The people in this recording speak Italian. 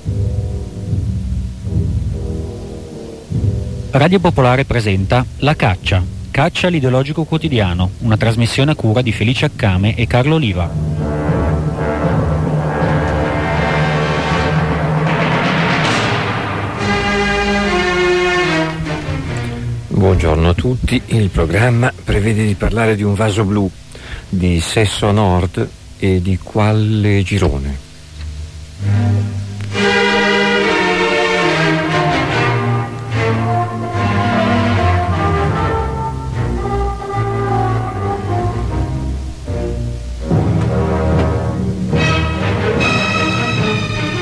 Radio Popolare presenta La Caccia, Caccia all'ideologico quotidiano, una trasmissione a cura di Felice Accame e Carlo Oliva. Buongiorno a tutti, il programma prevede di parlare di un vaso blu, di Sesso Nord e di Qualle Girone.